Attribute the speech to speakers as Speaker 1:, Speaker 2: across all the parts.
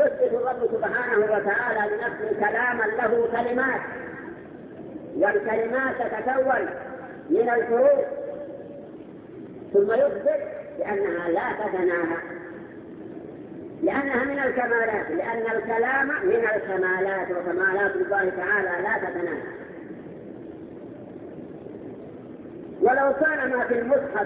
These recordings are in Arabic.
Speaker 1: يثبت الرب سبحانه وتعالى لنفسه كلاما له كلمات، والكلمات تتكون من الحروف، ثم يثبت بأنها لا تتناهى، لأنها من الكمالات، لأن الكلام من الكمالات، وكمالات الله تعالى لا تتناهى. ولو كان ما في المصحف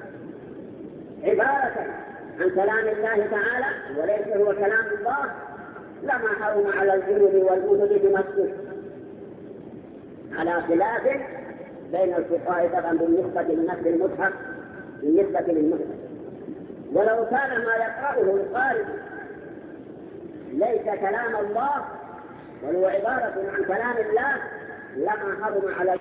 Speaker 1: عبارة عن كلام الله تعالى وليس هو كلام الله لما حرم على الجنود والجنود بمسجد، على خلاف بين الفقهاء طبعا بالنسبة لنفس المصحف بالنسبة للمصحف. ولو كان ما يقرأه القارئ ليس كلام الله بل هو عبارة عن كلام الله لما حرم على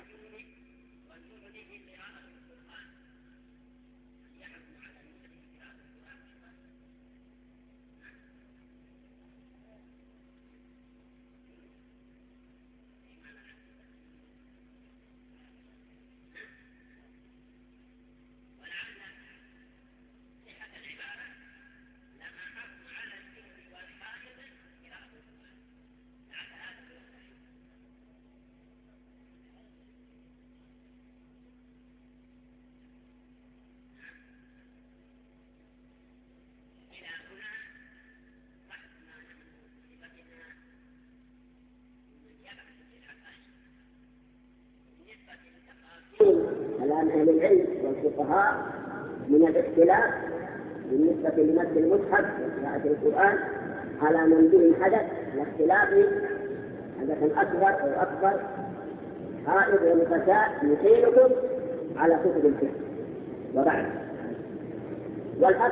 Speaker 1: كلام أهل العلم والفقهاء من الاختلاف بالنسبة لمس المصحف وقراءة القرآن على من به حدث، الاختلاف حدث أكبر أو أكبر حائض ونفساء يحيلكم على كتب الفقه وبعد. والحق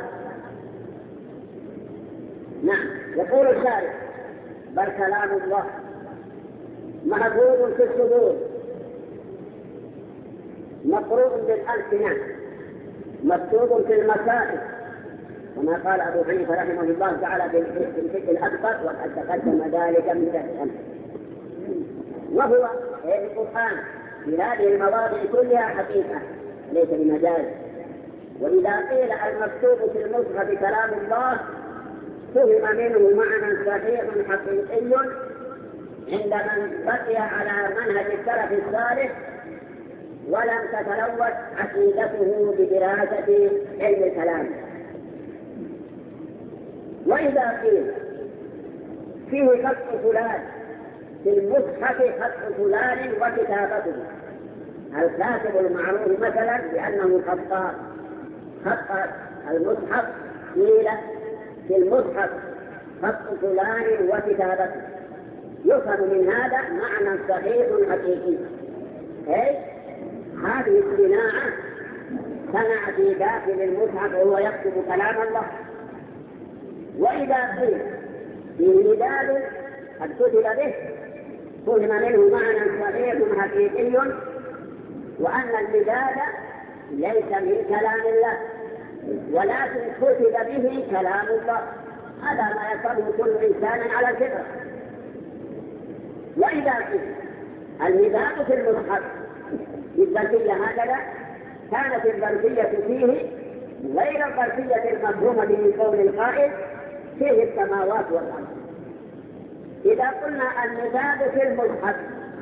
Speaker 1: نعم يقول الشارع بل كلام الله محفوظ في الصدور مقروء بالألسنة مكتوب في المصائب، كما قال أبو حنيفة رحمه الله تعالى في الفقه الأكبر وقد تقدم ذلك من ذلك. وهو القرآن في هذه المواضع كلها حقيقة ليس بمجاز. وإذا قيل المكتوب في المصحف كلام الله فهم منه معنى صحيح حقيقي عند من بقي على منهج السلف الصالح ولم تتلوث عقيدته بدراسة علم الكلام. وإذا قيل فيه خط فلان في المصحف خط فلان وكتابته، الكاتب المعروف مثلا بأنه خطاط، خط المصحف قيل في المصحف خط فلان وكتابته، يفهم من هذا معنى صحيح حقيقي. هذه الصناعة صنع في داخل المصحف وهو يكتب كلام الله. وإذا قيل في مداد قد كتب به فهم منه معنى صحيح حقيقي وأن المداد ليس من كلام الله ولكن كتب به كلام الله، هذا ما يفهمه كل إنسان على الفطرة. وإذا قيل المداد في المصحف بالظرفية هكذا كانت الظرفية فيه غير الظرفية المفهومة من قول القائل فيه السماوات والأرض. إذا قلنا المداد في المصحف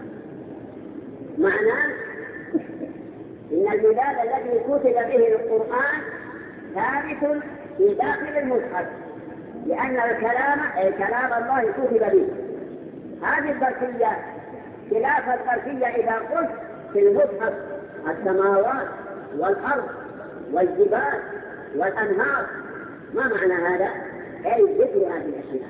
Speaker 1: معناه إن المداد الذي كتب به القرآن ثابت في داخل المصحف لأن الكلام كلام الله كتب به. هذه الظرفية خلاف الظرفية إذا قلت في المصحف السماوات والأرض والجبال والأنهار. ما معنى هذا؟ أي ذكر هذه الأشياء،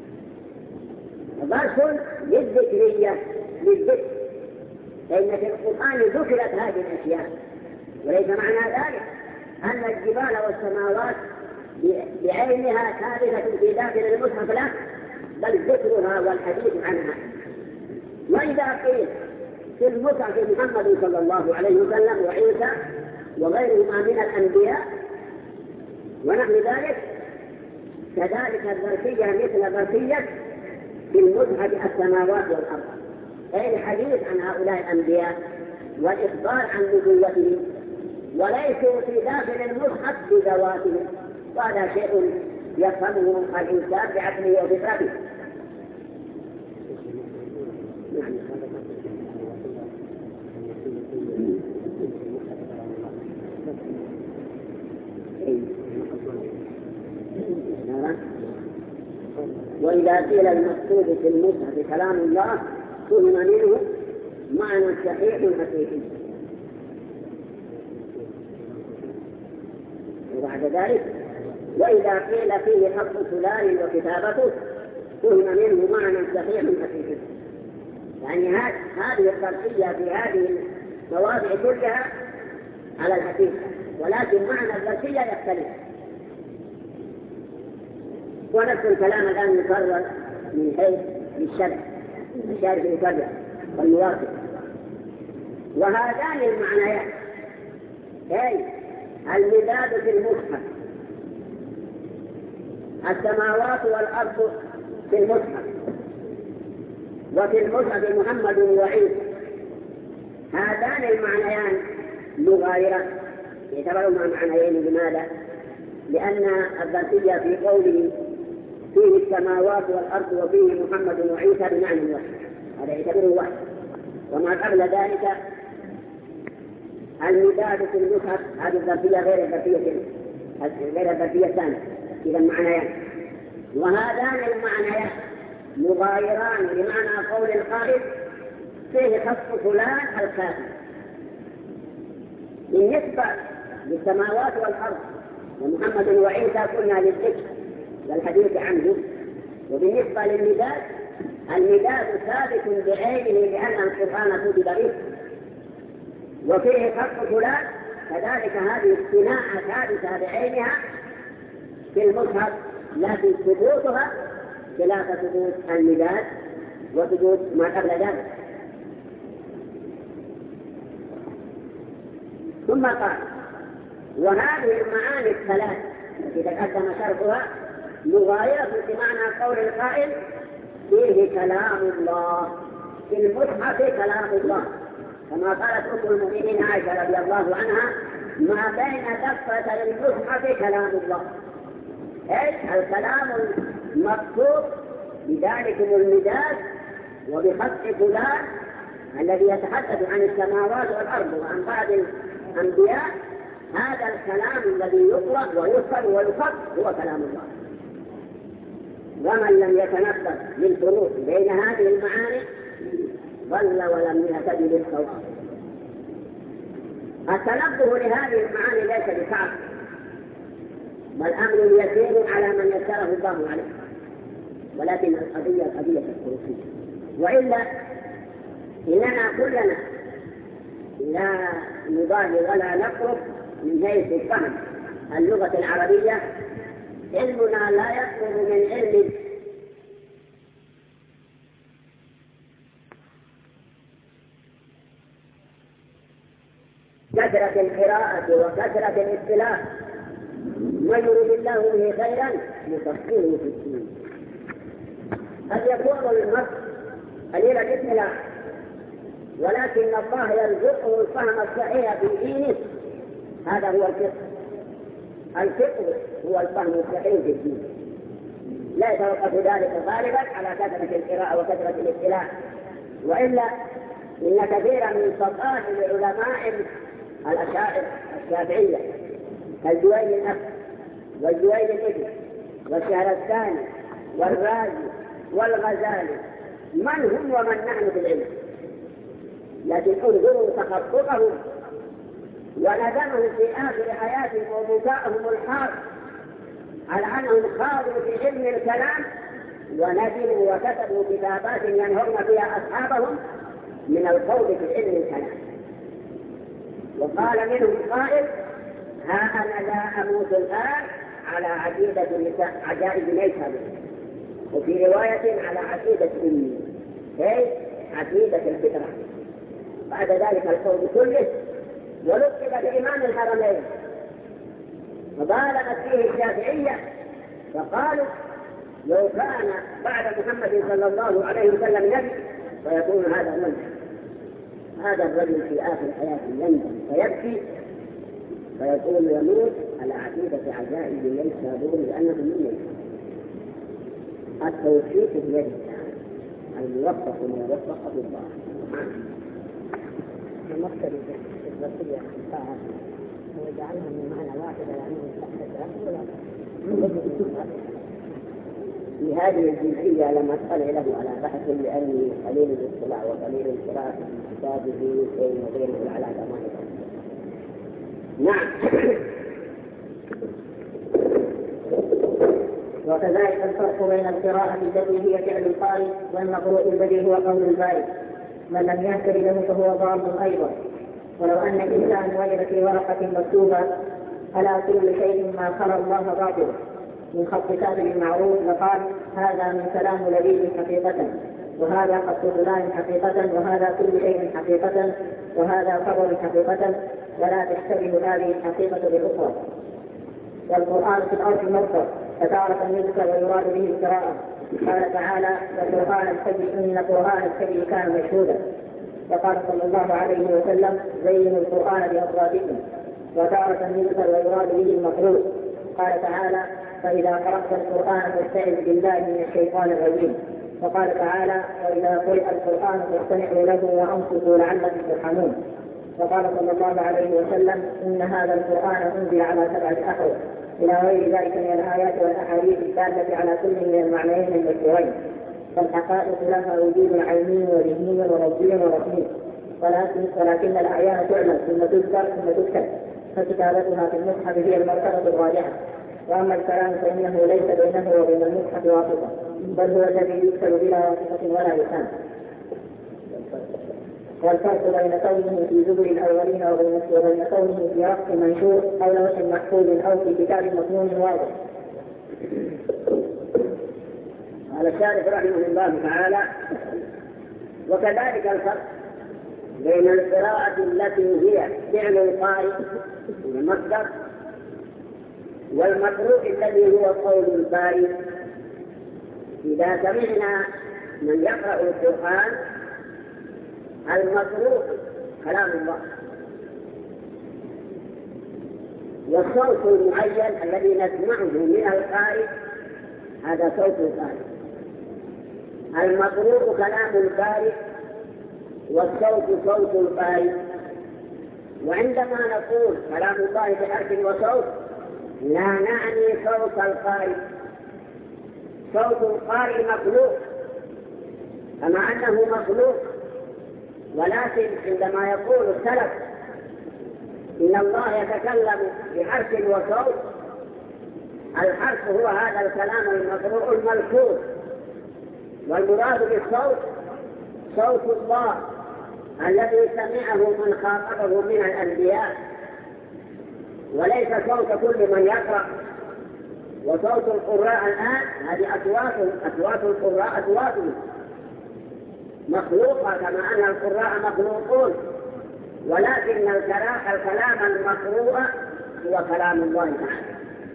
Speaker 1: ظرف للذكرية للذكر، فإن في القرآن ذكرت هذه الأشياء، وليس معنى ذلك أن الجبال والسماوات بعينها ثابتة في داخل المصحف لا، بل ذكرها والحديث عنها. وإذا قيل في المصحف محمد صلى الله عليه وسلم وعيسى وغيرهما من الأنبياء ونحن ذلك كذلك الظرفية مثل ظرفية في المصحف السماوات والأرض، أي الحديث عن هؤلاء الأنبياء والإخبار عن نبوتهم وليسوا في داخل المصحف بذواتهم، وهذا شيء يفهمه الإنسان بعقله وفطرته. وإذا قيل المقصود في المصحف كلام الله فهم منه معنى صحيح حقيقي. وبعد ذلك وإذا قيل فيه حق فلان وكتابته فهم منه معنى صحيح حقيقي. يعني هذه الترقية في هذه المواضع كلها على الحقيقة، ولكن معنى الترقية يختلف. ونفس الكلام الآن يكرر من حيث الشرع، الشارع يكرر والموافق. وهذان المعنيان أي المداد في المصحف، السماوات والأرض في المصحف، وفي المصحف محمد وعيسى، هذان المعنيان مغايران يعتبرون معنيين. لماذا؟ لأن الذاتية في قوله فيه السماوات والأرض وفيه محمد وعيسى بمعنى واحد، هذا يعتبره واحد. وما قبل ذلك المداد في المصحف هذه الذاتية غير الذاتية الثانية، إذا معنيان. وهذان المعنيان مغايران لمعنى قول القائل فيه خص فلان الكافر. بالنسبة للسماوات والأرض ومحمد وعيسى كنا للذكر والحديث عنه. وبالنسبة للمداد المداد ثابت بعينه لأن القرآن كتب به، وفيه خص فلان كذلك هذه الصناعة ثابتة بعينها في المصحف، لكن ثبوتها خلاف ثبوت المداد وثبوت ما قبل ذلك. ثم قال وهذه المعاني الثلاث التي تقدم شرحها مغايرة بمعنى قول القائل فيه كلام الله، في المصحف كلام الله، كما قالت أم المؤمنين عائشة رضي الله عنها ما بين دفتر المصحف كلام الله، أي الكلام المقصود بذلك المداد وبخط فلان الذي يتحدث عن السماوات والأرض وعن بعض الأنبياء. هذا الكلام الذي يقرأ ويفهم ويخط هو كلام الله. ومن لم يتنبه للفروق بين هذه المعاني ضل ولم يهتدي للصواب. التنبه لهذه المعاني ليس بصعب، بل أمر يسير على من يسره الله عليه، ولكن القضية الخروجية. وإلا إننا كلنا لا نبالي ولا نقرب من حيث الفهم اللغة العربية. علمنا لا يقرب من علم كثرة القراءة وكثرة الاصطلاح. من يريد الله به خيرا يفقهه في الدين. قد يكون المرء قليل الاطلاع، ولكن الله يرزقه الفهم الصحيح في دينه. هذا هو الفقه. الفقه هو الفهم الصحيح في الدين. لا يتوقف ذلك غالبا على كثرة القراءة وكثرة الاطلاع، وإلا إن كثيرا من فقهاء العلماء الأشاعرة الشافعية كالجويني النفس والجويني الابن والشهرستاني والرازي والغزالي من هم ومن نحن في العلم، لكن انظروا تخططهم وندمهم في آخر حياتهم وبكاءهم الحار على أنهم خاضوا في علم الكلام، وندموا وكتبوا كتابات ينهون فيها أصحابهم من الخوض في علم الكلام. وقال منهم قائل ها أنا لا أموت الآن على عجائب نيسابور، وفي رواية على عقيدة أمي، أي عقيدة الفطرة. بعد ذلك القول كله ولقب بإمام الحرمين، وبالغت فيه الشافعية فقالوا لو كان بعد محمد صلى الله عليه وسلم نبي فيكون هذا المنهج. هذا الرجل في آخر حياته يندم فيبكي فيقول يموت على عقيدة عجائب ينسابون لأنهم من ينساب. التوفيق بيد الله، الموفق من يوفق بالله.
Speaker 2: المقتل الوصية الطاعة ويجعلها من معنى واحدة لأنه
Speaker 1: في هذه الجزئية لما أسأل له على بحث لأني قليل الاطلاع وقليل القراءة في كتابه بين وبينه العلاقة ما يقول. نعم. وكذلك الفرق بين القراءة التي هي فعل القارئ والمقروء الذي هو قول البارئ. من لم يهتد له فهو ضال أيضا. ولو أن الإنسان وجد في ورقة مكتوبة ألا كل شيء ما خلا الله باطل من خط كاتب معروف لقال هذا من كلام لبيب حقيقة، وهذا خط فلان حقيقة، وهذا كل شيء حقيقة، وهذا خبر حقيقة، ولا تشتبه هذه الحقيقة بالأخرى. والقرآن في الأرض مصدر فتارة يذكر ويراد به القراءة. قال تعالى والقرآن الحج إن القرآن الحج كان مشهودا. وقال صلى الله عليه وسلم زينوا القرآن بأصواتكم. وتارة يذكر ويراد به المقروء. قال تعالى فإذا قرأت القرآن فاستعذ بالله من الشيطان الرجيم. وقال تعالى وإذا قرئ القرآن فاستمعوا له وأنصتوا لعلكم ترحمون. وقال صلى الله عليه وسلم إن هذا القرآن أنزل على 7 أحرف إلى غير ذلك من الآيات والأحاديث الدالة على كل من المعنيين المذكورين. فالحقائق لها وجود عيني وذهني وربي ورسمي، ولكن الأعيان تعمل ثم تذكر ثم تكتب، فكتابتها في المصحف هي المرتبة الراجحة. وأما الكلام فإنه ليس بينه وبين المصحف واسطة، بل هو الذي يكتب بلا واسطة ولا لسان. والفرق بين كونه في زبر الأولين وبين كونه في رأس منشور أو لوح محفوظ أو في كتاب مضمون واضح. قال الشارح رحمه الله تعالى وكذلك الفرق بين القراءة التي هي فعل القارئ المصدر والمقروء الذي هو قول البارئ. إذا سمعنا من يقرأ القرآن المقروء كلام الله، والصوت المعين الذي نسمعه من القارئ هذا صوت القارئ. المقروء كلام البارئ والصوت صوت القارئ. وعندما نقول كلام الله بحرف وصوت لا نعني صوت القارئ. صوت القارئ مخلوق كما أنه مخلوق، ولكن عندما يقول السلف إن الله يتكلم بحرف وصوت، الحرف هو هذا الكلام المقروء الملفوظ، والمراد بالصوت صوت الله الذي سمعه من خاطبه من الأنبياء، وليس صوت كل من يقرأ. وصوت القراء الآن هذه أصوات القراء أصواتهم مخلوقة كما أن القراء مخلوقون، ولكن الكلام المقروء هو كلام الله تعالى.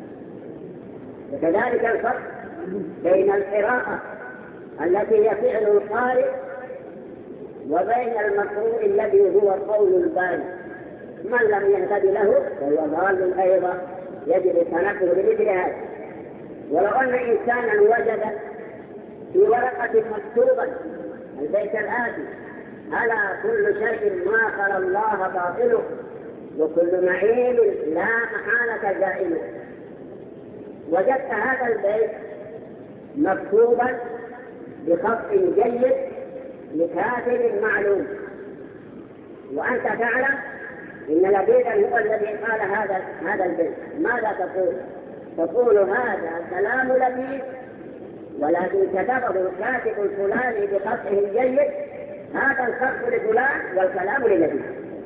Speaker 1: وكذلك الفرق بين القراءة التي هي فعل القارئ وبين المقروء الذي هو قول البارئ. من لم يهتد له فهو ضال أيضا، يجب التنبه لمثل هذا. ولو أن إنسانا وجد في ورقة مكتوبة البيت الآتي ألا كل شيء ما خلا الله باطله وكل نعيم لا محالة زائله، وجدت هذا البيت مكتوبا بخط جيد لكاتب معلوم، وأنت تعلم إن لبيدا هو الذي قال هذا البيت، ماذا تقول؟ تقول هذا كلام لبيد، ولكن كتبه الكاتب الفلاني بخطه الجيد، هذا الخط لفلان والكلام للبيد.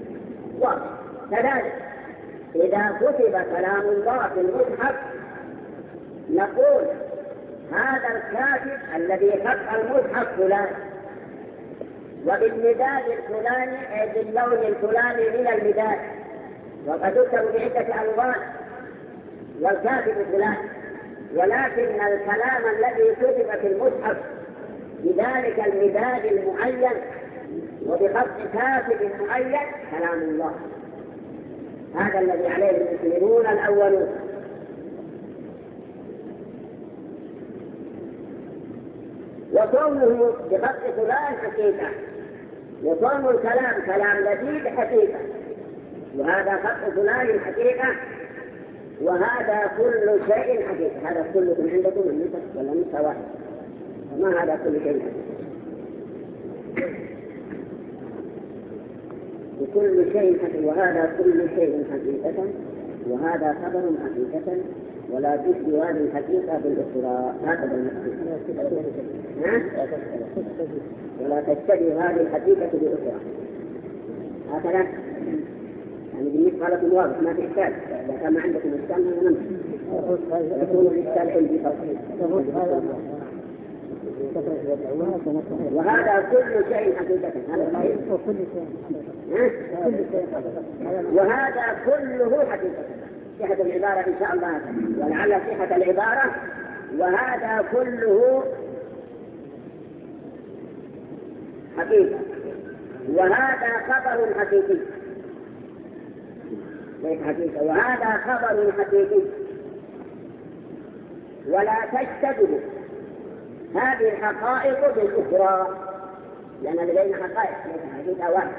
Speaker 1: وكذلك إذا كتب كلام الله في المصحف نقول هذا الكاتب الذي خط المصحف فلان، وبالمداد الفلاني أي باللون الفلاني من المداد، وقد يكتب بعدة ألوان والكاتب فلان، ولكن الكلام الذي كتب في المصحف بذلك المداد المعين وبخط كاتب معين كلام الله. هذا الذي عليه المسلمون الأولون. وكونه بخط فلان حقيقة، وكون الكلام كلام لذيذ حقيقة، وهذا خط فلان حقيقة، وهذا كل شيء حقيقة. هذا كلكم عندكم النسخ ولا نسخة واحد؟ وما هذا كل شيء حقيقة؟ وكل شيء حقيقة، وهذا كل شيء حقيقة، وهذا خبر حقيقة، ولا تشبه هذه الحقيقة بالأخرى. هكذا المقصود. ولا تشبه هذه الحقيقة بالأخرى. هكذا يعني بالنسبة لكم واضح، ما في إشكال. إذا كان ما عندكم إشكال ما نمشي. يكون الإشكال عندي فقط. وهذا كل شيء حقيقة. هذا صحيح. وهذا كله حقيقة. صحة العبارة إن شاء الله، ولعل صحة العبارة. وهذا كله حقيقة، وهذا خبر حقيقي. ليس حقيقة، وهذا خبر حقيقي. ولا تشتبه هذه الحقائق بالأخرى، لأن لدينا حقائق ليس حقيقة واحدة.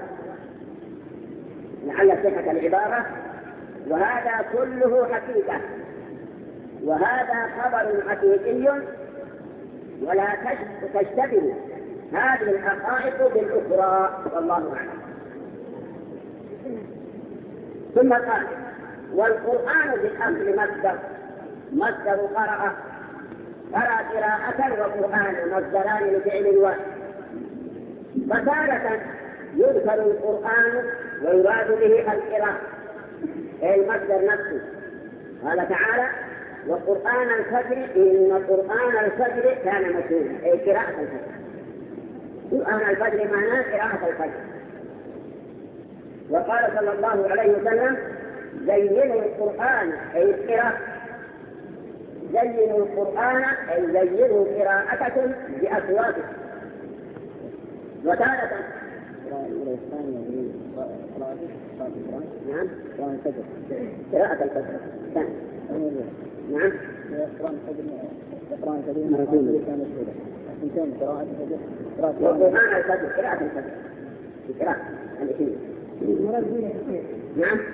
Speaker 1: لعل صحة العبارة. وهذا كله حقيقة، وهذا خبر حقيقي، ولا تشتبه هذه الحقائق بالأخرى، والله أعلم. ثم قال: والقرآن بالأصل مصدر قرأ قراءة وقرآن، مصدران لفعل واحد. فتارة يذكر القرآن ويراد به القراءة، أي المصدر نفسه. قال تعالى: وقرآن الفجر إن قرآن الفجر كان مشهودا، أي قراءة الفجر. قرآن الفجر معناه قراءة الفجر. وقال صلى الله عليه وسلم: زينوا القرآن أي القراءة، زينوا القرآن أي زينوا قراءتكم بأصواتكم. وتارة نعم قراءة الفجر. نعم وقرآن الفجر قراءة الفجر قراءة الاثنين. نعم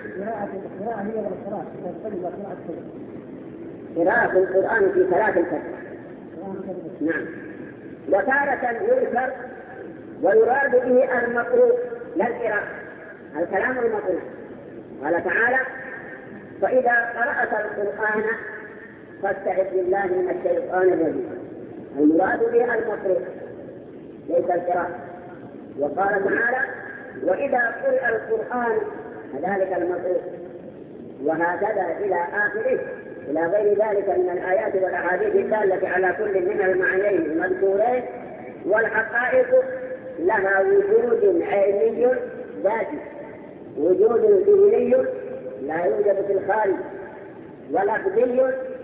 Speaker 1: قراءة القرآن في صلاة الفجر. نعم. وتارة يذكر ويراد به المقروء لا القراءة، الكلام المقروء. قال تعالى: فإذا قرأت القرآن فاستعذ بالله من الشيطان الرجيم. المراد به المقروء ليس القراءة. وقال تعالى: وإذا قرأ القرآن فذلك المقروء. وهكذا إلى آخره، إلى غير ذلك من الآيات والأحاديث الدالة على كل من المعنيين المذكورين. والحقائق لها وجود عيني ذاتي، وجود ذهني لا يوجد في الخارج، ولفظي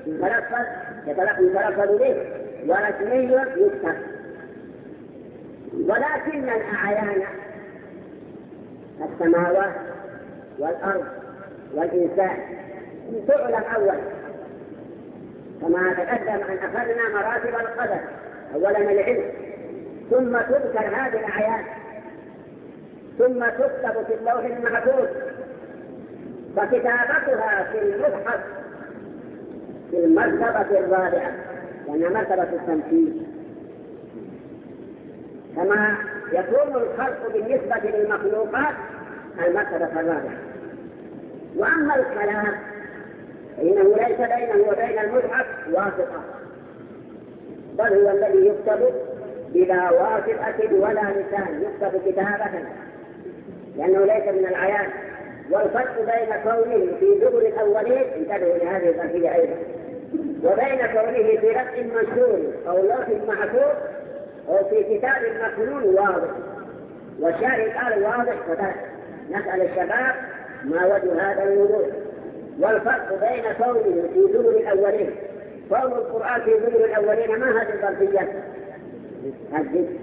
Speaker 1: يتلفظ به، ورسمي يكتب. ولكن الأعيان السماوات والأرض والإنسان تعلم أولا، كما تقدم أن أخذنا مراتب القدر. أولا العلم، ثم تذكر هذه الأعيان، ثم تكتب في اللوح المحفوظ. فكتابتها في المصحف في المرتبة الرابعة، لأنها مرتبة التنفيذ. كما يكون الخلق بالنسبة للمخلوقات المرتبة الرابعة. وأما الكلام فإنه ليس بينه وبين المصحف واسطة، بل هو الذي يكتب بلا واسطة ولا لسان، يكتب كتابة، لأنه ليس من العيان. والفرق بين كونه في زبر الأولين، انتبهوا لهذه الظرفية أيضا، وبين كونه في رفع منشور أو لوح محفوظ أو في كتاب مكنون واضح. والشارع قال واضح، نسأل الشباب ما وجه هذا الوضوح. والفرق بين كونه في زبر الأولين، كون القرآن في زبر الأولين ما هذه الظرفية؟ الذكر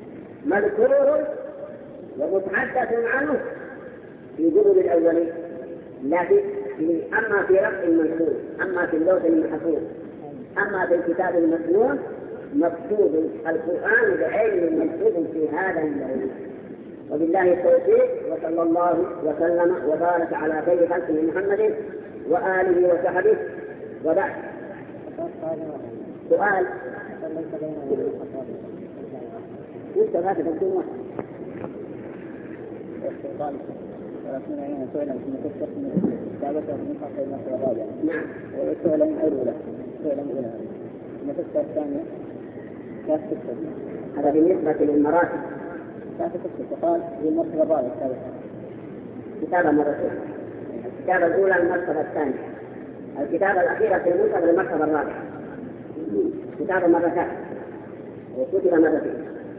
Speaker 1: مذكور ومتحدث عنه في زبر الأولين، لكن أما في رفع المنصوب، أما في اللوح المحفوظ، أما في الكتاب المسنون مكتوب القرآن بعين مكتوب في هذا اللون. وبالله التوفيق، وصلى الله وسلم وبارك على خير خلقه محمد وآله وصحبه. وبعد سؤال نعم.
Speaker 2: والسؤال الأولى المسألة الثانية لا تكتب.
Speaker 1: هذا بالنسبة للمراتب.
Speaker 2: لا تكتب. وقال هي المرتبة الرابعة
Speaker 1: كتابة مرتين. الكتابة الأولى المرتبة الثانية، الكتابة الأخيرة في المرتبة المرتبة الرابعة. كتابة مرتين وكتب مرتين.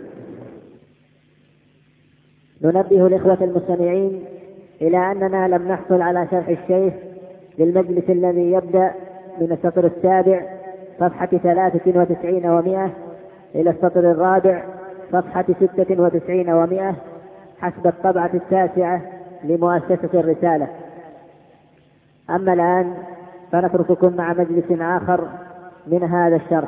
Speaker 3: ننبه الإخوة المستمعين إلى أننا لم نحصل على شرح الشيخ للمجلس الذي يبدأ من السطر السابع صفحة 93 و100 إلى السطر الرابع صفحة 96 و100 حسب الطبعة التاسعة لمؤسسة الرسالة. أما الآن فنترككم مع مجلس آخر من هذا الشرح.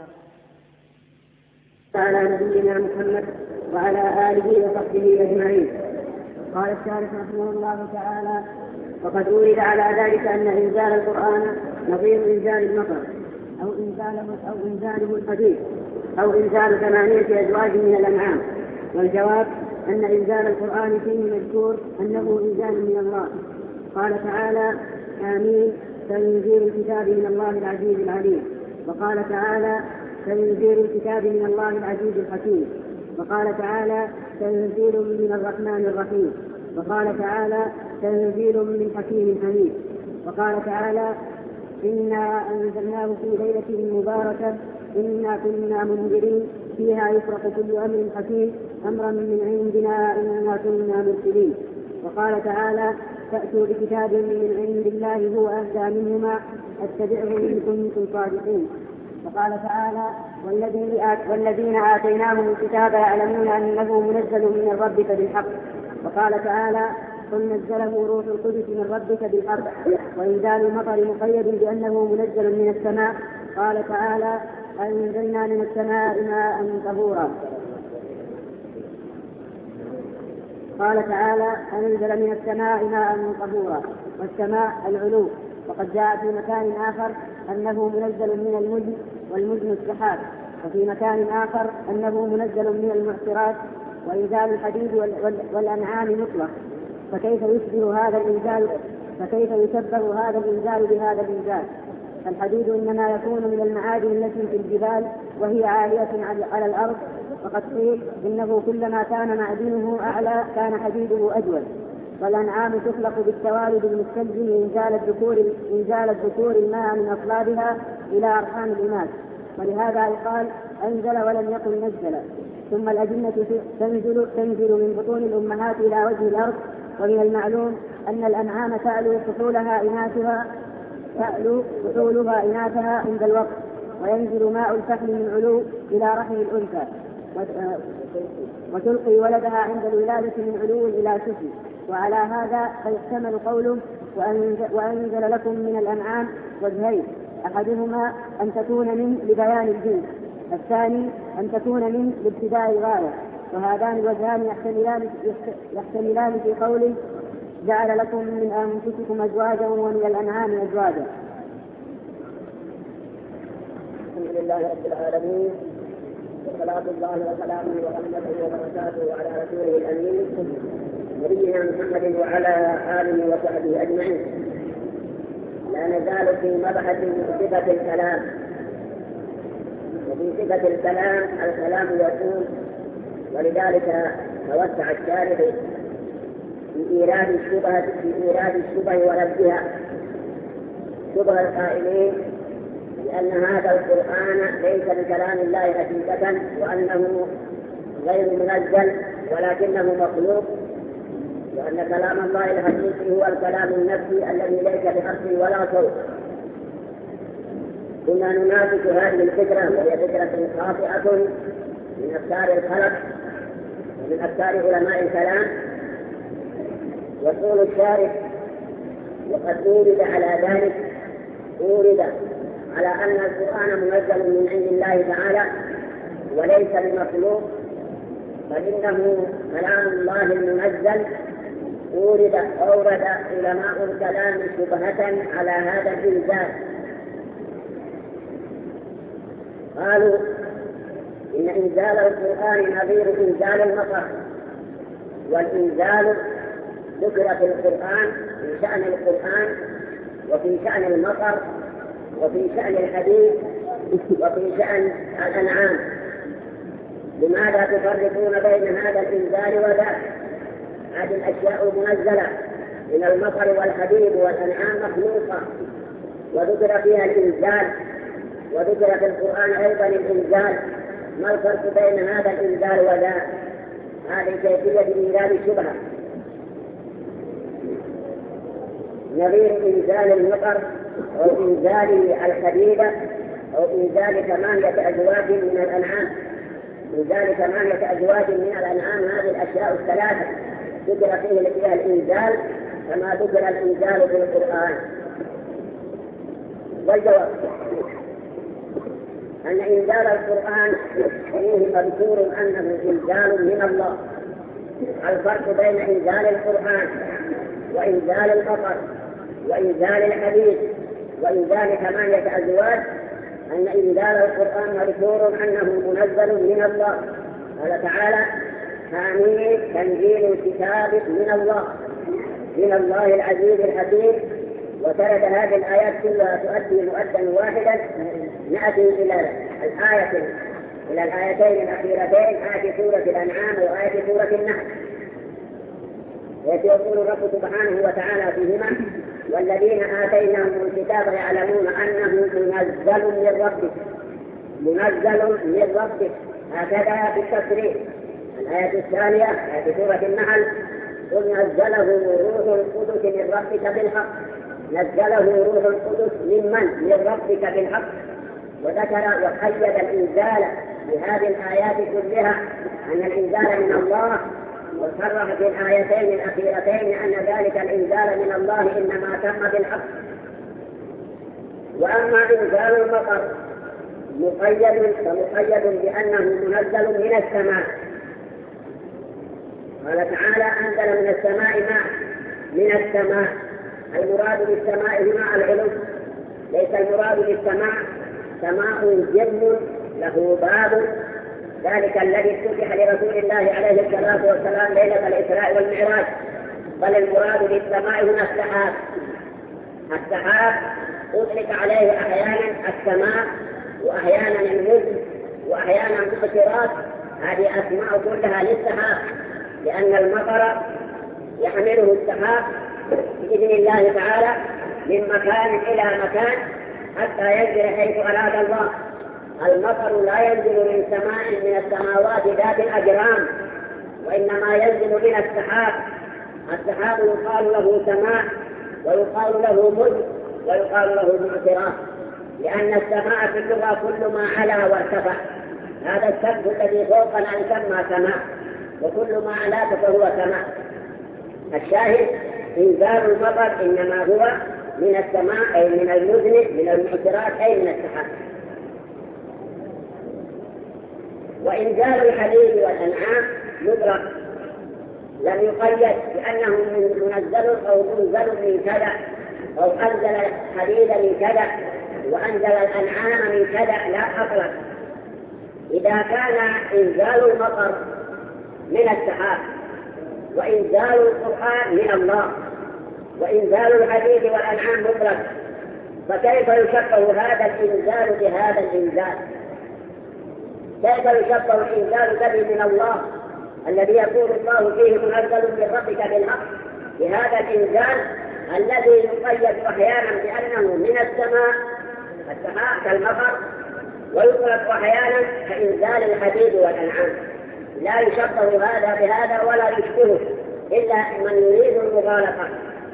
Speaker 1: على نبينا محمد وعلى آله وصحبه أجمعين. قال الشارح رحمه الله تعالى: وقد أورد على ذلك أن إنزال القرآن نظير إنزال المطر أو إنزاله الحديث أو إنزال 8 أزواج من الأنعام. والجواب أن إنزال القرآن فيه مذكور أنه إنزال من الله. قال تعالى: آمين تنزيل الكتاب من الله العزيز العليم. وقال تعالى: تنزيل الكتاب من الله العزيز الحكيم. وقال تعالى: تنزيل من الرحمن الرحيم. وقال تعالى: تنزيل من حكيم حميد. وقال تعالى: إنا أنزلناه في ليلة مباركة إنا كنا منذرين فيها يفرق كل أمر حكيم أمرا من عندنا إنا كنا مرسلين. وقال تعالى: فأتوا بكتاب من عند الله هو أهدى منهما اتبعه إن كنتم صادقين. وقال تعالى: والذين آتيناهم الكتاب يعلمون أنه منزل من ربك بالحق. وقال تعالى: قل نزله روح القدس من ربك بالحق. وإنزال المطر مقيد بأنه منزل من السماء. قال تعالى: أنزلنا من السماء ماء طهورا. قال تعالى: أنزل من السماء ماء طهورا. والسماء العلو. وقد جاء في مكان آخر أنه منزل من المزن والمزن السحاب. وفي مكان آخر أنه منزل من المعصرات. وإنزال الحديد والأنعام مطلق. فكيف يشبه هذا الإنزال بهذا الإنزال؟ الحديد إنما يكون من المعادن التي في الجبال وهي عالية على الأرض. وقد قيل إنه كلما كان معدنه أعلى كان حديده أجود. والأنعام تخلق بالتوالد المستلزم إنزال الذكور الماء من أصلابها إلى أرحام الإناث. ولهذا يقال أنزل ولم يقل نزل. ثم الأجنة تنزل من بطون الأمهات إلى وجه الأرض. ومن المعلوم أن الأنعام تعلو فحولها إناثها عند الوقت. وينزل ماء الفحل من علو إلى رحم الأنثى وتلقي ولدها عند الولادة من علو إلى سفل. وعلى هذا فيحتمل قوله: وأنزل لكم من الأنعام وجهين، أحدهما أن تكون من لبيان الجنس، الثاني أن تكون من لابتداء الغاية. وهذان الوجهان يحتملان في قوله: جعل لكم من أنفسكم أزواجا ومن الأنعام أزواجا. الحمد لله رب العالمين، وصلاة الله وسلامه ورحمته وبركاته على رسوله الأمين نبينا محمد وعلى آله وصحبه أجمعين. لا نزال في مبحث صفة الكلام. وفي صفة الكلام يكون، ولذلك توسع الشارح في إيراد الشبه وردها. شبه القائلين لأن هذا القرآن ليس بكلام الله حقيقة، وأنه غير منزل ولكنه مخلوق، وأن كلام الله الحقيقي هو الكلام النفسي الذي ليس بحرف ولا صوت. كنا نناقش هذه الفكرة، وهي فكرة خاطئة من أفكار الخلق ومن أفكار علماء الكلام. يقول الشارح: وقد أورد على ذلك على أن القرآن منزل من عند الله تعالى وليس بمخلوق، فإنه كلام الله المنزل. أورد علماء الكلام شبهة على هذا الإنزال، قالوا إن إنزال القرآن نظير إنزال المطر، والإنزال ذكر في القرآن في شأن القرآن وفي شأن المطر وفي شأن الحديث وفي شأن الأنعام. لماذا تفرقون بين هذا الإنزال وذاك؟ هذه الأشياء منزلة من المطر والحديد والأنعام مخلوقة، وذكر فيها الإنزال، وذكر في القرآن أيضا الإنزال. ما الفرق بين هذا الإنزال وذاك؟ هذه كيفية إنزال الشبهة. نظير إنزال المطر أو إنزال الحديدة أو إنزال 8 أزواج من الأنعام. إنزال 8 أزواج من الأنعام، هذه الأشياء الثلاثة ذكر فيها الإنزال كما ذكر الإنزال في القرآن. والجواب أن إنزال القرآن فيه مذكور أنه إنزال من الله. الفرق بين إنزال القرآن وإنزال المطر وإنزال الحديث وإنزال 8 أزواج أن إنزال القرآن مذكور أنه منزل من الله. قال تعالى: حميد تنزيل الكتاب من الله العزيز الحكيم. وترد هذه الآيات كلها تؤدي مؤدا واحدا. نأتي إلى الآيتين الأخيرتين، آية سورة الأنعام وآية سورة النحل. يقول الرب سبحانه وتعالى فيهما: والذين آتيناهم الكتاب يعلمون أنه منزل من ربك هكذا بالتفسير. الآية الثانية آية سورة النحل: قل نزله روح القدس من ربك بالحق. نزله روح القدس من ربك بالحق. وذكر وقيد الإنزال بهذه الآيات كلها أن الإنزال من الله، وصرح في الآيتين الأخيرتين أن ذلك الإنزال من الله إنما تم بالحق. وأما إنزال المطر فمقيد بأنه منزل من السماء. قال تعالى: أنزل من السماء ماء. من السماء، المراد بالسماء هنا العلو، ليس المراد بالسماء سماء جم له باب، ذلك الذي افتتح لرسول الله عليه الصلاة والسلام ليلة الإسراء والمعراج. بل المراد بالسماء هنا السحاب. السحاب أطلق عليه أحيانا السماء وأحيانا المزن وأحيانا المقترات. هذه أسماء كلها للسحاب، لأن المطر يحمله السحاب بإذن الله تعالى من مكان إلى مكان حتى ينزل حيث أراد الله. المطر لا ينزل من سماء من السماوات ذات الأجرام، وإنما ينزل من السحاب. السحاب يقال له سماء ويقال له مزن ويقال له معترات، لأن السماء في اللغة كل ما علا وارتفع. هذا السقف الذي فوقنا يسمى سماء، وكل ما علاك فهو سماء. الشاهد: إنزال المطر إنما هو من السماء، أي من المزن، من المعترات، أي من السحاب. وإنزال الحديد والأنعام مطلق، لم يقيد بأنه منزل أو منزل من كذا، أو أنزل الحديد من كذا وأنزل الأنعام من كذا، لا أطلق. إذا كان إنزال المطر من السحاب وإنزال القرآن من الله وإنزال الحديد والأنعام مطلق، فكيف يشبه هذا الإنزال بهذا الإنزال؟ كيف يشبه الإنزال الذي من الله الذي يقول الله فيه منزل من ربك بالحق بهذا الإنزال الذي يقيد أحيانا بأنه من السماء السحاب كالمطر، ويطلق أحيانا كإنزال الحديد والأنعام؟ لا يشبه هذا بهذا ولا يشبهه إلا من يريد المغالطة.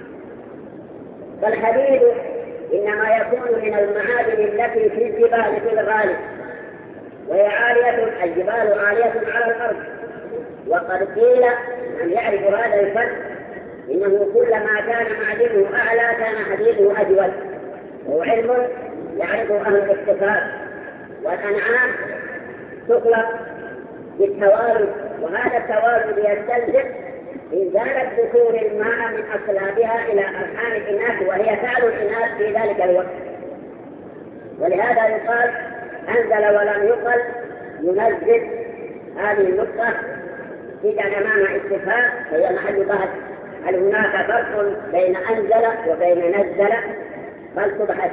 Speaker 1: فالحديد إنما يكون من المعادن التي في الجبال في الغالب، وهي عالية، الجبال عالية على الأرض. وقد قيل من يعرف هذا الفن إنه كلما كان معدنه أعلى كان حديثه أجود، وهو علم يعرف أهل الاختصاص. والأنعام تخلق بالتوالد، وهذا التوالد يستلزم إزالة دخول الماء من أصلابها إلى أرحام الإناث، وهي فعل الإناث في ذلك الوقت. ولهذا يقال أنزل ولم يقل ينزل. هذه النقطة تجعل أمامها اتفاق، هي محل بحث. هل هناك فرق بين أنزل وبين نزل؟ فلتبحث.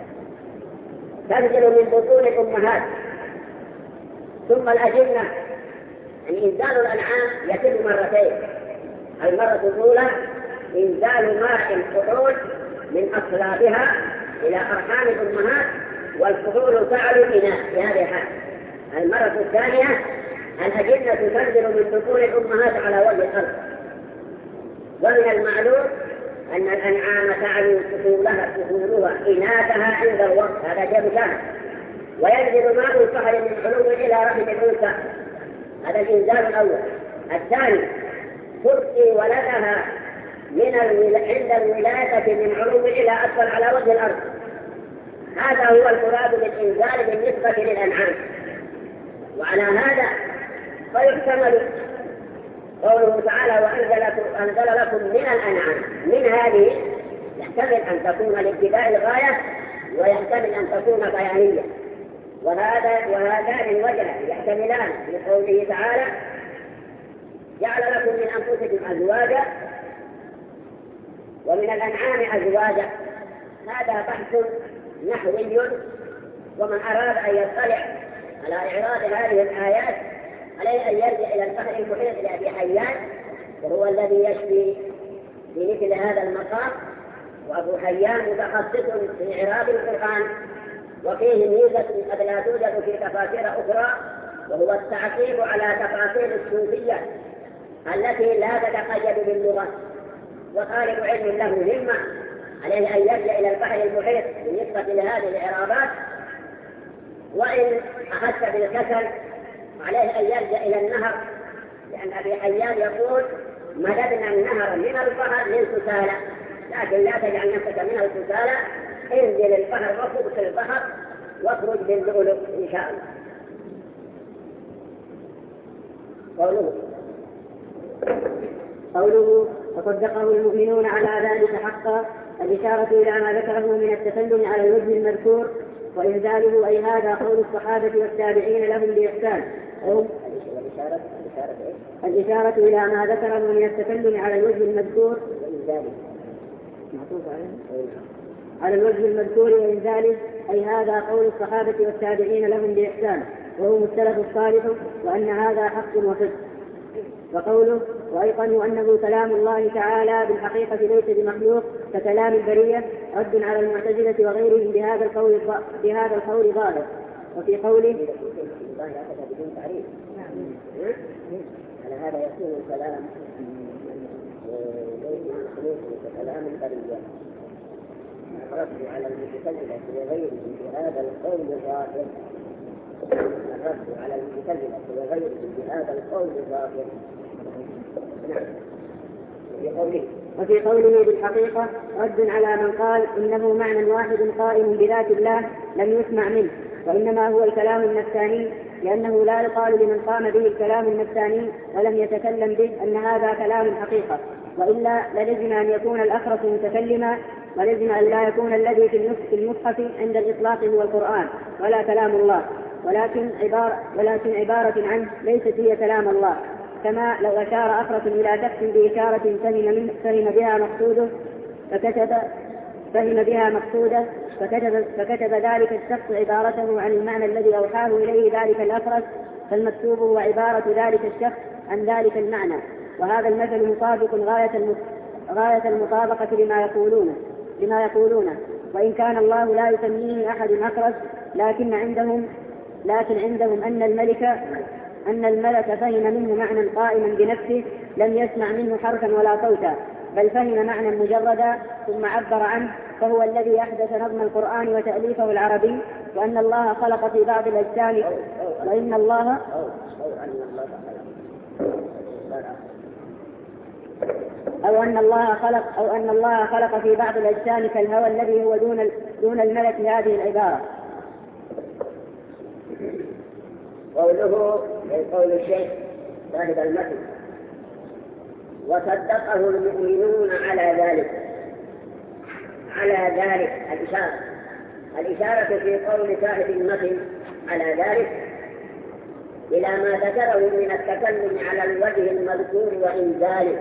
Speaker 1: تنزل من بطون الأمهات ثم الأجنة. إنزال الأنعام يتم مرتين. المرة الأولى إنزال ماء الفحول من أصلابها إلى أرحام الأمهات، والفحول فعل الإناث في هذه الحال. المرة الثانية الأجنة تنزل من بطون الأمهات على وجه الأرض. ومن المعلوم أن الأنعام تعلو فحولها إناثها عند الوقت، هذا جاب شاهد. وينزل ماء الفحل من علو إلى رحم الأنثى، هذا الإنزال الأول. الثاني تبقي ولدها عند الولادة من علو إلى أسفل على وجه الأرض. هذا هو المراد بالإنزال بالنسبة للأنعام. وعلى هذا فيحتمل قوله تعالى وأنزل لكم من الأنعام. من هذه يحتمل أن تكون لابتداء الغاية، ويحتمل أن تكون بيانية. وهذان الوجهان يحتملان لقوله تعالى جعل لكم من أنفسكم أزواجا ومن الأنعام أزواجا. هذا بحث نحوي، ومن أراد أن يطلع على إعراض هذه الآيات عليه أن يرجع إلى البحر المحيط لأبي حيان، وهو الذي يشفي في مثل هذا المقام. وأبو حيان متخصص في إعراب القرآن، وفيه ميزة قد لا توجد في تفاسير أخرى، وهو التعقيب على تفاسير الصوفية التي لا تتقيد باللغة. وطالب علم له همة عليه أن يرجع إلى البحر المحيط بالنسبة لهذه الإعرابات. وإن أخذت بالكسل عليه أن يرجع إلى النهر، لأن أبي حيان يقول مددنا النهر من البحر للكسالى، لكن لا تجعل نفسك من الكسالى، انزل البحر واخرج في البحر واخرج باللؤلؤ إن شاء الله. قوله وصدقه المؤمنون على ذلك حقا، الإشارة إلى ما ذكره من التسلم على الوجه المذكور وإنزاله، أي هذا قول الصحابة والتابعين لهم بإحسان. الإشارة إلى ما ذكره من التسلم على الوجه المذكور وإنزاله، على الوجه المذكور وإنزاله، أي هذا قول الصحابة والتابعين لهم بإحسان، وهم السلف الصالح، وأن هذا حق وصدق. وقوله وأيقنوا أنه كلام الله تعالى بالحقيقة ليس بمخلوق ككلام البرية، رد على المعتزلة وغيرهم بهذا القول ظاهر. وفي قوله على هذا يكون الكلام ليس بمخلوق ككلام البرية، الرد على المعتزلة وغيرهم بهذا القول ظاهر. الرد على المعتزلة وغيرهم بهذا القول ظاهر. وفي قوله بالحقيقة رد على من قال إنه معنى واحد قائم بذات الله لم يسمع منه، وإنما هو الكلام النفساني، لأنه لا يقال لمن قام به الكلام النفساني ولم يتكلم به أن هذا كلام الحقيقة، وإلا للزم أن يكون الأخرس متكلما، ولزم أن لا يكون الذي في المصحف عند الإطلاق هو القرآن ولا كلام الله، ولكن عبارة عنه ليست هي كلام الله. كما لو أشار أخرس إلى شخص بإشارة فهم بها مقصوده فكتب ذلك الشخص عبارته عن المعنى الذي أوحاه إليه ذلك الأخرس، فالمكتوب هو عبارة ذلك الشخص عن ذلك المعنى. وهذا المثل مطابق غاية المطابقة لما يقولونه، وإن كان الله لا يسميه أحد أخرس، لكن عندهم أن الملك فهم منه معنى قائما بنفسه لم يسمع منه حرفا ولا صوتا، بل فهم معنى مجردا ثم عبر عنه، فهو الذي أحدث نظم القرآن وتأليفه العربي. وأن الله خلق في بعض الأجسام أو أن الله خلق في بعض الأجسام كالهوى الذي هو دون الملك هذه العبارة. قوله قول الشيخ صاحب المتن وصدقه المؤمنون على ذلك الإشارة في قول صاحب المتن على ذلك إلى ما ذكره من التكلم على الوجه المذكور وإنزاله،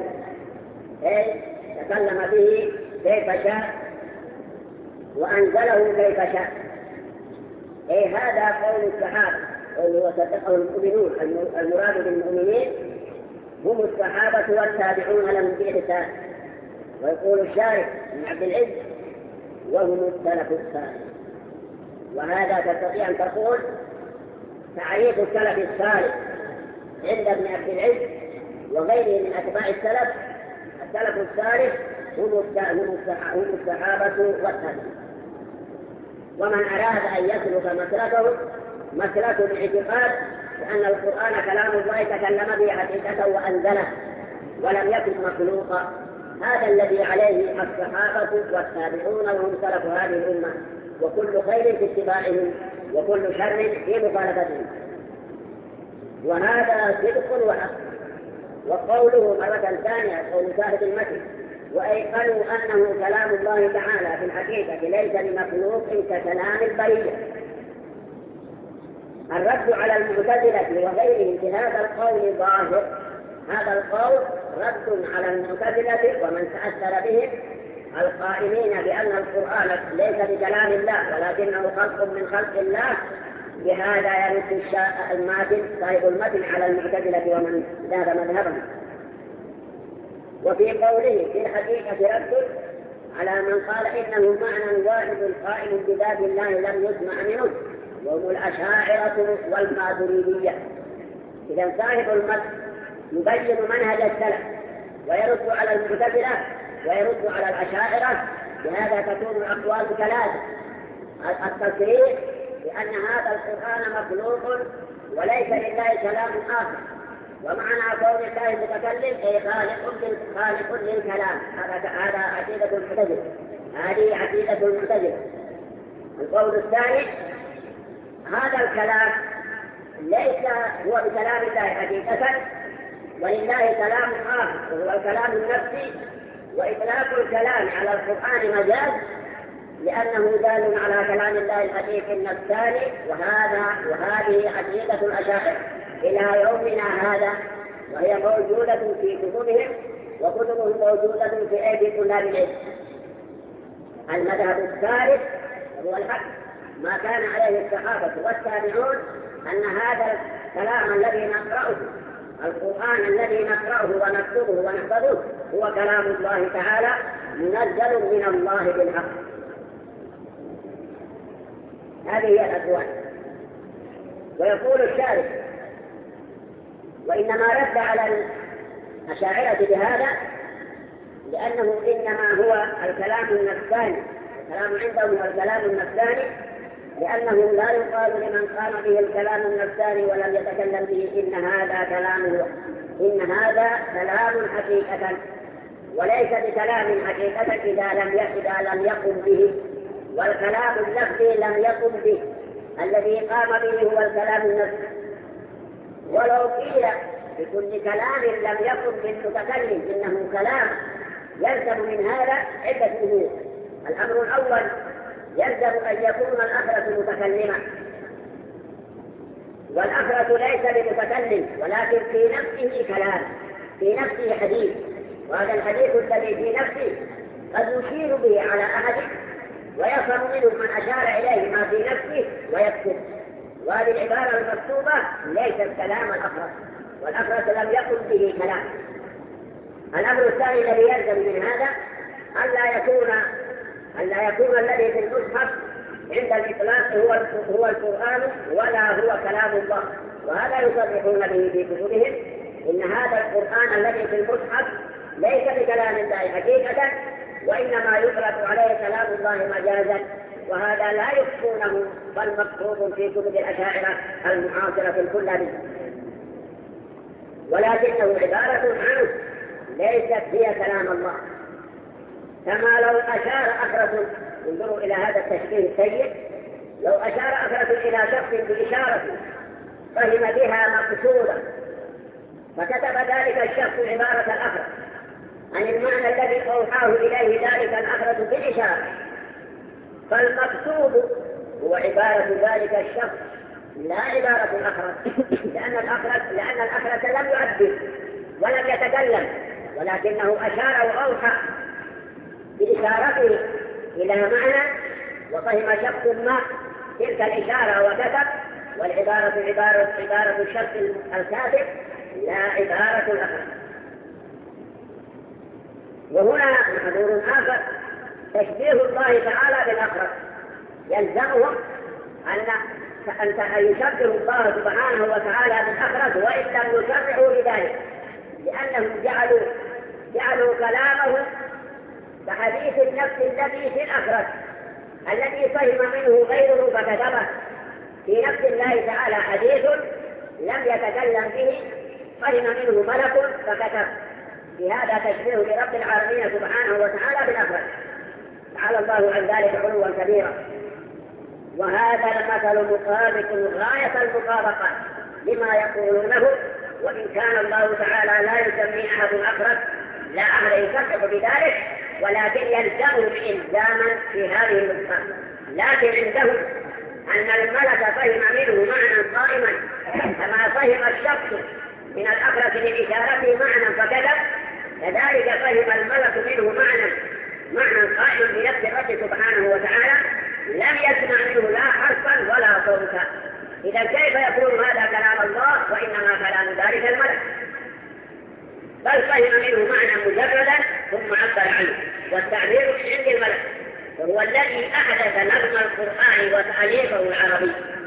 Speaker 1: تكلم به كيف شاء وأنزله كيف شاء. هذا قول الصحابة، قوله وصدقه المؤمنون، المراد بالمؤمنين هم الصحابة والتابعون لهم بإحسان. ويقول الشارح بن عبد العز وهم السلف الصالح. وهذا تستطيع أن تقول تعريف السلف الصالح عند ابن عبد العز وغيره من أتباع السلف الصالح هم الصحابة والتابعون. ومن أراد أن يسلك مسلك الاعتقاد لأن القرآن كلام الله تكلم به حقيقة وأنزله ولم يكن مخلوقا، هذا الذي عليه الصحابة والتابعون وهم سلف هذه الأمة، وكل خير في اتباعهم وكل شر في مخالفتهم. وهذا صدق وحق. وقوله مرة ثانية قول صاحب المتن وأيقنوا أنه كلام الله تعالى في الحقيقة ليس لمخلوق ككلام البرية. الرد على المعتزلة وغيرهم في هذا القول ظاهر. هذا القول رد على المعتزلة ومن تأثر بهم القائلين بأن القرآن ليس بكلام الله ولكنه خلق من خلق الله. بهذا يرد الماتن صاحب المتن على المعتزلة ومن ذهب مذهبهم. وفي قوله في الحقيقة رد على من قال إنه معنى واحد قائم بذات الله لم يسمع منه وهم الأشاعرة والماتريدية. إذا صاحب المتن يبين منهج السلف ويرد على المعتزلة ويرد على الأشاعرة. بهذا تكون الأقوال ثلاثة: التصريح بأن هذا القرآن مخلوق وليس لله كلام آخر، ومعنى قول الله متكلم أي خالق للكلام. هذا عقيدة المعتزلة، هذه عقيدة المعتزلة. القول الثاني هذا الكلام ليس هو بكلام الله حقيقة ولله كلام آخر وهو الكلام النفسي، وإطلاق الكلام على القرآن مجاز لأنه دال على كلام الله الحقيقي النفساني. وهذه عقيدة الأشاعرة إلى يومنا هذا، وهي موجودة في كتبهم وكتبهم موجودة في أيدي طلاب العلم. المذهب الثالث هو الحق ما كان عليه الصحابة والتابعون، أن هذا الكلام الذي نقرأه، القرآن الذي نقرأه ونكتبه ونحفظه، هو كلام الله تعالى منزل من الله بالحق. هذه هي الأقوال. ويقول الشارح وإنما رد على الأشاعرة بهذا لأنه إنما هو الكلام النفساني، الكلام عندهم هو الكلام النفساني، لأنه لا يقال لمن قام به الكلام النفساني ولم يتكلم به إن هذا كلامه، إن هذا كلام حقيقة وليس بكلام حقيقة إذا لم يقم به، والكلام اللفظي لم يقم به. الذي قام به هو الكلام النفسي. ولو قيل بكل كلام لم يقم بالمتكلم إنه كلام، يلزم من هذا عدة أمور. الأمر الأول يلزم أن يكون الأخرة متكلما، والأخرة ليس بمتكلم ولكن في نفسه كلام، في نفسه حديث، وهذا الحديث الذي في نفسه قد يشير به على أحد ويفهم منه من أشار إليه ما في نفسه ويكتب. وهذه العبارة المكتوبة ليست كلام الأخرة، والأخرة لم يكن به كلام. الأمر الثاني الذي يلزم من هذا ألا يكون الذي في المصحف عند الإطلاق هو القرآن ولا هو كلام الله. وهذا يصرحون به في كتبهم إن هذا القرآن الذي في المصحف ليس بكلام الله حقيقة، وإنما يطلق عليه كلام الله مجازا. وهذا لا يخفونه، بل مكتوب في كتب الأشاعرة المعاصرة الكلها، ولكنه عبارة عنه ليست هي كلام الله. كما لو أشار أخرة، انظروا إلى هذا التشبيه السيء، لو أشار أخرة إلى شخص بإشارة فهم بها مقصودا، فكتب ذلك الشخص عبارة الأخرة عن المعنى الذي أوحاه إليه ذلك الأخرة بالإشارة، فالمقصود هو عبارة ذلك الشخص لا عبارة الأخرة، لأن الأخرة لم يعبر ولم يتكلم، ولكنه أشار وأوحى بإشارته إلى معنى، وفهم شخص ما تلك الإشارة وكتب، والعبارة عبارة الشخص الكاتب لا عبارة الأخرة. وهنا محذور آخر، تشبيه الله تعالى بالأخرة يلزمهم أن يشبه الله سبحانه وتعالى بالأخرة وإن لم يشرعوا لذلك، لأنهم جعلوا كلامه كحديث النفس الذي في الأخرة الذي فهم منه غيره فكتبه. في نفس الله تعالى حديث لم يتكلم به فهم منه ملك فكتب. في هذا تشبيه لرب العالمين سبحانه وتعالى بالأخرة، تعالى الله عن ذلك علوا كبيرا. وهذا المثل مطابق غاية المطابقة لما يقولونه، وإن كان الله تعالى لا يسمي أحد أخرج لا أحد يصدق بذلك، ولكن يلزمهم إلزاما في هذه النقطة. لكن عندهم أن الملك فهم منه معنى قائما كما فهم الشخص من الأخرج لإشارته معنى فكذب، كذلك فهم الملك منه معنى قائم بنفس الرب سبحانه وتعالى لم يسمع منه لا حرفا ولا صوتا. إذا كيف يكون هذا كلام الله وإنما كلام ذلك الملك؟ بل فهم منه معنى مجردا ثم عبر عنه، والتعبير من عند الملك، وهو الذي أحدث نظم القرآن وتأليفه العربي.